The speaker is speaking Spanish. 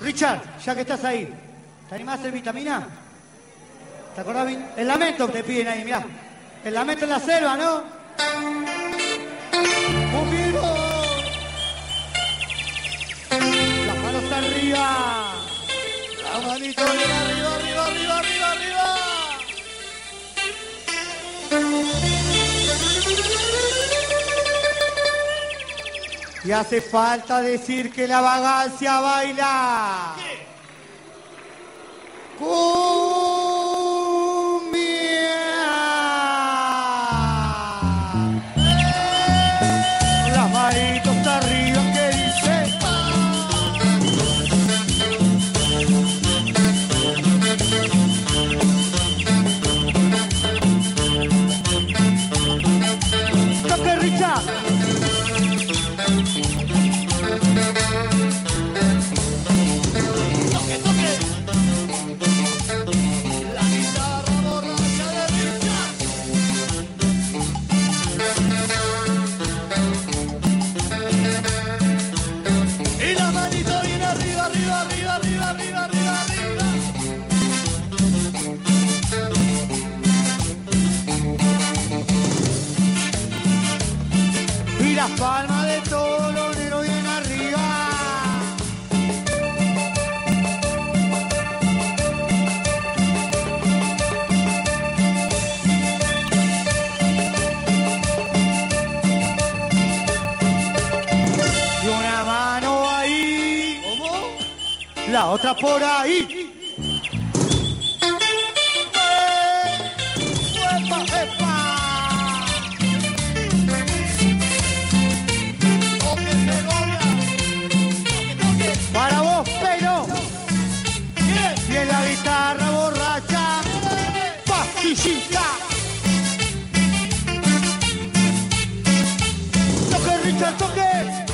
Richard, ya que estás ahí, ¿te animás a hacer vitamina? ¿Te acordás bien? El lamento te piden ahí, mirá. El lamento en la selva, ¿no? ¡Un vivo! Las manos arriba. La manito bien arriba, arriba, arriba, arriba, arriba. Y hace falta decir que la vagancia baila. Las manitos arriba que dice. Toque Richard. Y las palmas de todo lo negro bien arriba. Y una mano ahí. ¿Cómo? La otra por ahí. Para vos, pero y en la guitarra borracha, pastillita. Toque, Richard, toque.